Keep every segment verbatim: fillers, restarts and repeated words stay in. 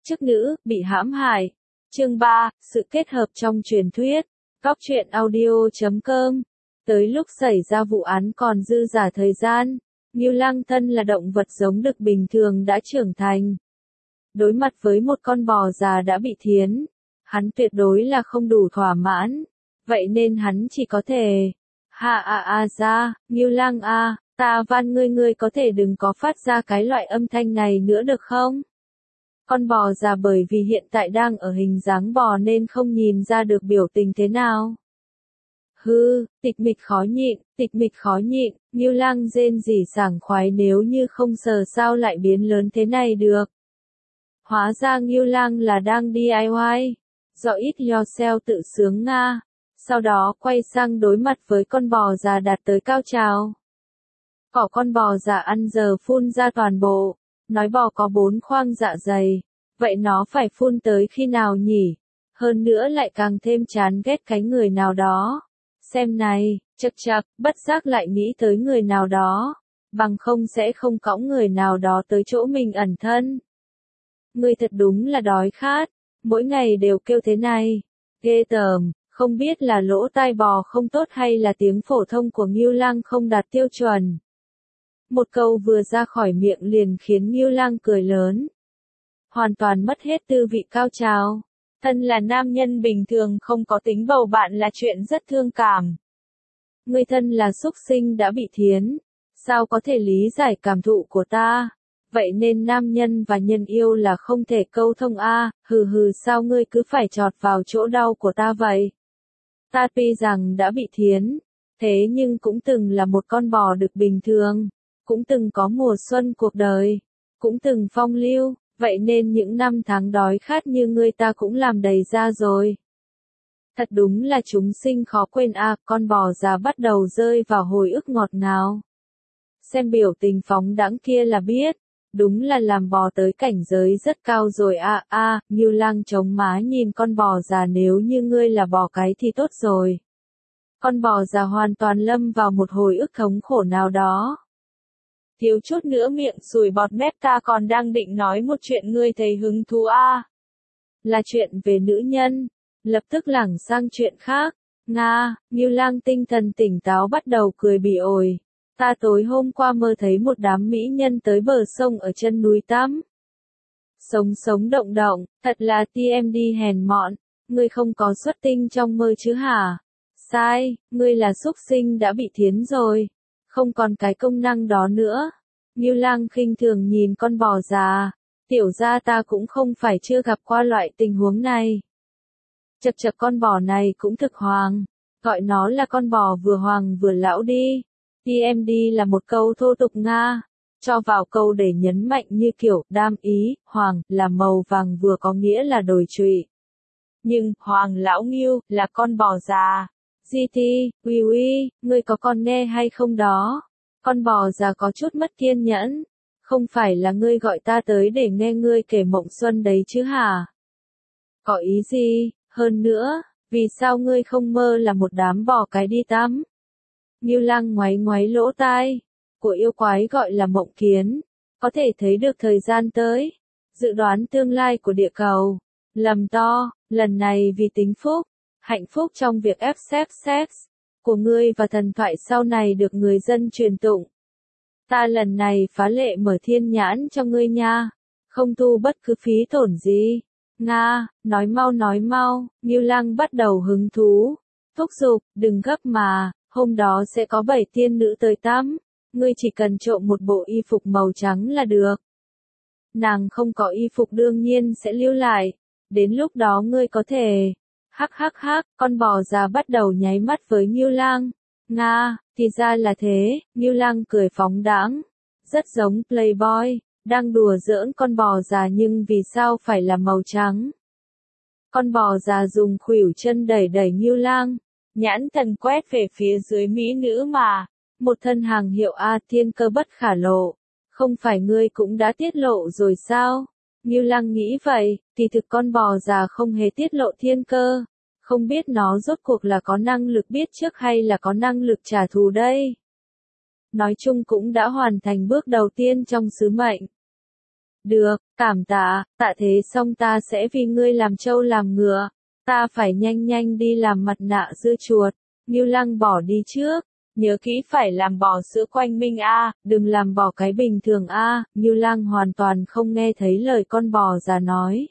Chức nữ, bị hãm hại. Chương ba, sự kết hợp trong truyền thuyết. Góc truyện audio chấm com. Tới lúc xảy ra vụ án còn dư dả thời gian, Ngưu Lăng thân là động vật giống đực bình thường đã trưởng thành. Đối mặt với một con bò già đã bị thiến, hắn tuyệt đối là không đủ thỏa mãn, vậy nên hắn chỉ có thể, ha a a ra, Ngưu Lăng a, ta van ngươi ngươi có thể đừng có phát ra cái loại âm thanh này nữa được không? Con bò già bởi vì hiện tại đang ở hình dáng bò nên không nhìn ra được biểu tình thế nào. Hư, tịch mịch khó nhịn, tịch mịch khó nhịn, Ngưu Lăng rên rỉ sảng khoái nếu như không sờ sao lại biến lớn thế này được. Hóa ra Ngưu Lăng là đang đê i i, do it yourself tự sướng Nga, sau đó quay sang đối mặt với con bò già đạt tới cao trào. Cỏ con bò già ăn giờ phun ra toàn bộ, nói bò có bốn khoang dạ dày, vậy nó phải phun tới khi nào nhỉ? Hơn nữa lại càng thêm chán ghét cái người nào đó. Xem này, chật chật, bất giác lại nghĩ tới người nào đó, bằng không sẽ không cõng người nào đó tới chỗ mình ẩn thân. Ngươi thật đúng là đói khát, mỗi ngày đều kêu thế này, ghê tởm, không biết là lỗ tai bò không tốt hay là tiếng phổ thông của Ngưu Lăng không đạt tiêu chuẩn. Một câu vừa ra khỏi miệng liền khiến Ngưu Lăng cười lớn. Hoàn toàn mất hết tư vị cao trào. Thân là nam nhân bình thường không có tính bầu bạn là chuyện rất thương cảm. Người thân là súc sinh đã bị thiến, sao có thể lý giải cảm thụ của ta? Vậy nên nam nhân và nhân yêu là không thể câu thông a, à, hừ hừ sao ngươi cứ phải chọt vào chỗ đau của ta vậy? Ta tuy rằng đã bị thiến, thế nhưng cũng từng là một con bò đực bình thường, cũng từng có mùa xuân cuộc đời, cũng từng phong lưu. Vậy nên những năm tháng đói khát như ngươi ta cũng làm đầy ra rồi. Thật đúng là chúng sinh khó quên a, à, con bò già bắt đầu rơi vào hồi ức ngọt ngào. Xem biểu tình phóng đãng kia là biết, đúng là làm bò tới cảnh giới rất cao rồi a à, a, à, Ngưu Lăng chống má nhìn con bò già nếu như ngươi là bò cái thì tốt rồi. Con bò già hoàn toàn lâm vào một hồi ức thống khổ nào đó. Thiếu chút nữa miệng sùi bọt mép ta còn đang định nói một chuyện ngươi thấy hứng thú a. À. Là chuyện về nữ nhân, lập tức lảng sang chuyện khác. Nga, Ngưu Lăng tinh thần tỉnh táo bắt đầu cười bỉ ổi. Ta tối hôm qua mơ thấy một đám mỹ nhân tới bờ sông ở chân núi tắm. Sống sống động động, thật là tê em đê hèn mọn, ngươi không có xuất tinh trong mơ chứ hả? Sai, ngươi là súc sinh đã bị thiến rồi. Không còn cái công năng đó nữa. Ngưu Lăng khinh thường nhìn con bò già, tiểu ra ta cũng không phải chưa gặp qua loại tình huống này. Chật chật con bò này cũng thực hoàng, gọi nó là con bò vừa hoàng vừa lão đi. tê em đê là một câu thô tục Nga, cho vào câu để nhấn mạnh như kiểu đam ý, hoàng là màu vàng vừa có nghĩa là đồi trụy. Nhưng hoàng lão Ngưu là con bò già. giê tê, uy uy, ngươi có còn nghe hay không đó? Con bò già có chút mất kiên nhẫn. Không phải là ngươi gọi ta tới để nghe ngươi kể mộng xuân đấy chứ hả? Có ý gì? Hơn nữa, vì sao ngươi không mơ là một đám bò cái đi tắm? Ngưu Lăng ngoáy ngoáy lỗ tai. Của yêu quái gọi là mộng kiến. Có thể thấy được thời gian tới. Dự đoán tương lai của địa cầu. Lầm to, lần này vì tính phúc. Hạnh phúc trong việc ép xếp sex của ngươi và thần thoại sau này được người dân truyền tụng. Ta lần này phá lệ mở thiên nhãn cho ngươi nha, không thu bất cứ phí tổn gì. Nga, nói mau nói mau, Ngưu Lăng bắt đầu hứng thú. Thúc giục, đừng gấp mà, hôm đó sẽ có bảy tiên nữ tới tắm, ngươi chỉ cần trộm một bộ y phục màu trắng là được. Nàng không có y phục đương nhiên sẽ lưu lại, đến lúc đó ngươi có thể... Hắc hắc hắc, con bò già bắt đầu nháy mắt với Ngưu Lăng. Nga, thì ra là thế, Ngưu Lăng cười phóng đãng. Rất giống Playboy, đang đùa giỡn con bò già nhưng vì sao phải là màu trắng. Con bò già dùng khuỷu chân đẩy đẩy Ngưu Lăng, nhãn thần quét về phía dưới mỹ nữ mà. Một thân hàng hiệu A thiên cơ bất khả lộ. Không phải ngươi cũng đã tiết lộ rồi sao? Ngưu Lăng nghĩ vậy, thì thực con bò già không hề tiết lộ thiên cơ. Không biết nó rốt cuộc là có năng lực biết trước hay là có năng lực trả thù đây. Nói chung cũng đã hoàn thành bước đầu tiên trong sứ mệnh. Được, cảm tạ, tạ thế xong ta sẽ vì ngươi làm trâu làm ngựa. Ta phải nhanh nhanh đi làm mặt nạ dưa chuột. Ngưu Lăng bỏ đi trước. Nhớ kỹ phải làm bò sữa quanh minh a, đừng làm bò cái bình thường a. Ngưu Lăng hoàn toàn không nghe thấy lời con bò già nói.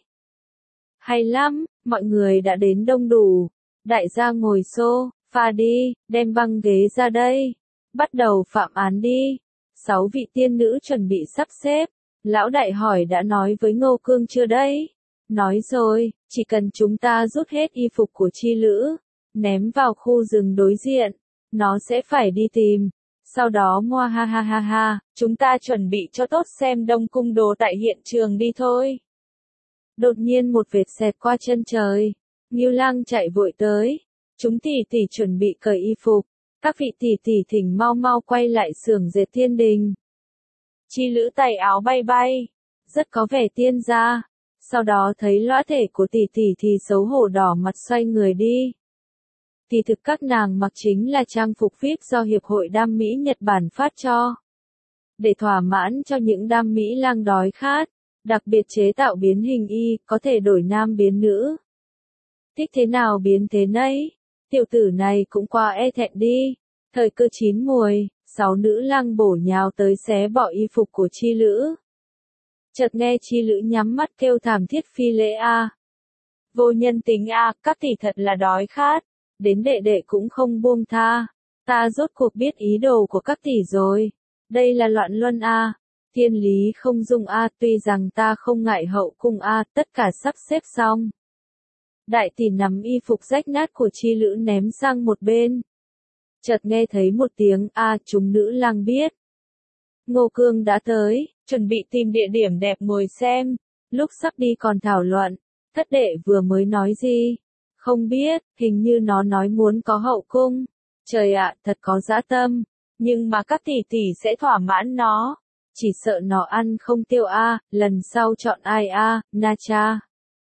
Hay lắm, mọi người đã đến đông đủ. Đại gia ngồi xô, pha đi, đem băng ghế ra đây. Bắt đầu phạm án đi. Sáu vị tiên nữ chuẩn bị sắp xếp. Lão đại hỏi đã nói với Ngô Cương chưa đấy? Nói rồi, chỉ cần chúng ta rút hết y phục của chi lữ, ném vào khu rừng đối diện, nó sẽ phải đi tìm. Sau đó ngoa ha ha ha ha, chúng ta chuẩn bị cho tốt xem đông cung đồ tại hiện trường đi thôi. Đột nhiên một vệt xẹt qua chân trời, Ngưu Lăng chạy vội tới. Chúng tỷ tỷ chuẩn bị cởi y phục, các vị tỷ tỷ thỉnh mau mau quay lại xưởng dệt Thiên Đình. Chi lữ tay áo bay bay, rất có vẻ tiên gia. Sau đó thấy lõa thể của tỷ tỷ thì xấu hổ đỏ mặt xoay người đi. Kỳ thực các nàng mặc chính là trang phục vi ai pi do Hiệp hội Đam Mỹ Nhật Bản phát cho. Để thỏa mãn cho những đam mỹ lang đói khát, đặc biệt chế tạo biến hình y, có thể đổi nam biến nữ. Thích thế nào biến thế nấy, tiểu tử này cũng quá e thẹn đi. Thời cơ chín muồi, sáu nữ lang bổ nhào tới xé bỏ y phục của chi lữ. Chợt nghe chi lữ nhắm mắt kêu thảm thiết phi lễ a. Vô nhân tính a, các tỷ thật là đói khát. Đến đệ đệ cũng không buông tha. Ta rốt cuộc biết ý đồ của các tỷ rồi. Đây là loạn luân a. Thiên lý không dung a, tuy rằng ta không ngại hậu cung a, tất cả sắp xếp xong. Đại tỷ nắm y phục rách nát của chi lữ ném sang một bên. Chợt nghe thấy một tiếng a, chúng nữ lang biết. Ngô Cương đã tới, chuẩn bị tìm địa điểm đẹp ngồi xem. Lúc sắp đi còn thảo luận, thất đệ vừa mới nói gì? Không biết, hình như nó nói muốn có hậu cung. Trời ạ, thật có dã tâm. Nhưng mà các tỷ tỷ sẽ thỏa mãn nó. Chỉ sợ nó ăn không tiêu a, lần sau chọn ai a, Na Cha.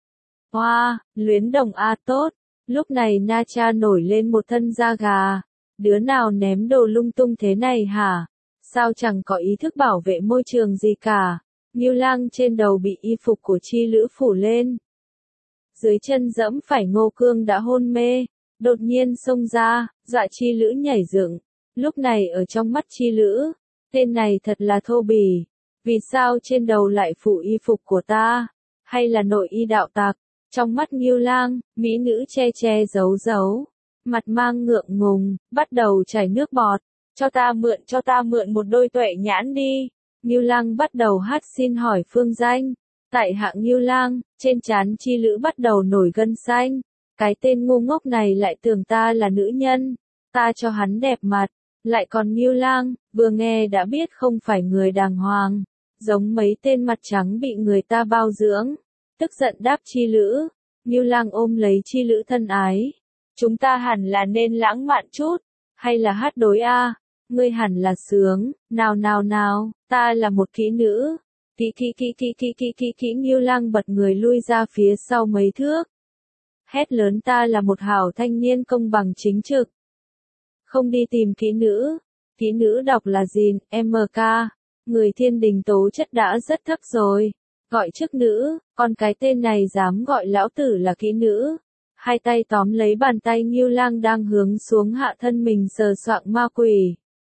Hoa, wow, luyến đồng a tốt. Lúc này Na Cha nổi lên một thân da gà. Đứa nào ném đồ lung tung thế này hả? Sao chẳng có ý thức bảo vệ môi trường gì cả. Ngưu Lăng trên đầu bị y phục của chi lữ phủ lên. Dưới chân dẫm phải Ngô Cương đã hôn mê. Đột nhiên xông ra, dọa chi lữ nhảy dựng. Lúc này ở trong mắt chi lữ, tên này thật là thô bỉ. Vì sao trên đầu lại phủ y phục của ta? Hay là nội y đạo tặc? Trong mắt Ngưu Lang, mỹ nữ che che giấu giấu. Mặt mang ngượng ngùng, bắt đầu chảy nước bọt. Cho ta mượn, cho ta mượn một đôi tuệ nhãn đi. Ngưu Lang bắt đầu hát xin hỏi phương danh. Tại hạng Ngưu Lang, trên trán chi lữ bắt đầu nổi gân xanh. Cái tên ngu ngốc này lại tưởng ta là nữ nhân. Ta cho hắn đẹp mặt. Lại còn Ngưu Lang, vừa nghe đã biết không phải người đàng hoàng. Giống mấy tên mặt trắng bị người ta bao dưỡng. Tức giận đáp chi lữ. Ngưu Lang ôm lấy chi lữ thân ái. Chúng ta hẳn là nên lãng mạn chút. Hay là hát đối a? Ngươi hẳn là sướng. Nào nào nào, ta là một kỹ nữ. Kỹ kỹ kỹ kỹ kỹ kỹ kỹ kỹ Ngưu Lang bật người lui ra phía sau mấy thước. Hét lớn ta là một hảo thanh niên công bằng chính trực. Không đi tìm kỹ nữ. Kỹ nữ đọc là gì, em ca. Người Thiên Đình tố chất đã rất thấp rồi. Gọi chức nữ, còn cái tên này dám gọi lão tử là kỹ nữ. Hai tay tóm lấy bàn tay Ngưu Lang đang hướng xuống hạ thân mình sờ soạng ma quỷ.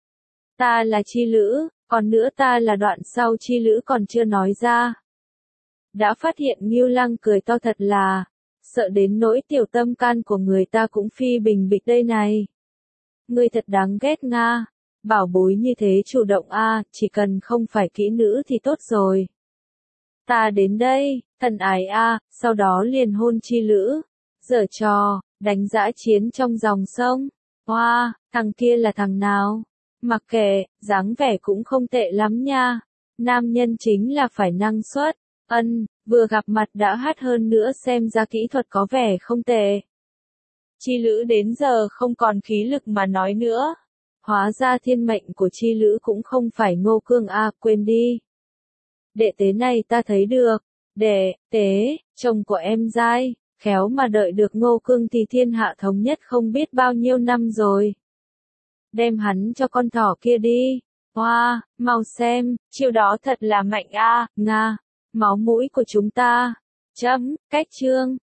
Ta là chi lữ, còn nữa ta là đoạn sau chi lữ còn chưa nói ra. Đã phát hiện Ngưu Lang cười to thật là, sợ đến nỗi tiểu tâm can của người ta cũng phi bình bịch đây này. Ngươi thật đáng ghét nga, bảo bối như thế chủ động a, chỉ cần không phải kỹ nữ thì tốt rồi. Ta đến đây, thần ái a, sau đó liền hôn chi lữ. Giở trò, đánh dã chiến trong dòng sông. Hoa, wow, thằng kia là thằng nào? Mặc kệ, dáng vẻ cũng không tệ lắm nha. Nam nhân chính là phải năng suất. Ân, vừa gặp mặt đã hát hơn nữa xem ra kỹ thuật có vẻ không tệ. Chi lữ đến giờ không còn khí lực mà nói nữa. Hóa ra thiên mệnh của chi lữ cũng không phải Ngô Cương a, quên đi. Đệ tế này ta thấy được. Đệ, tế, chồng của em dai. Khéo mà đợi được Ngô Cương thì thiên hạ thống nhất không biết bao nhiêu năm rồi. Đem hắn cho con thỏ kia đi. Hoa, wow, mau xem, chiêu đó thật là mạnh a, nga. máu mũi của chúng ta. Chấm, cách chương.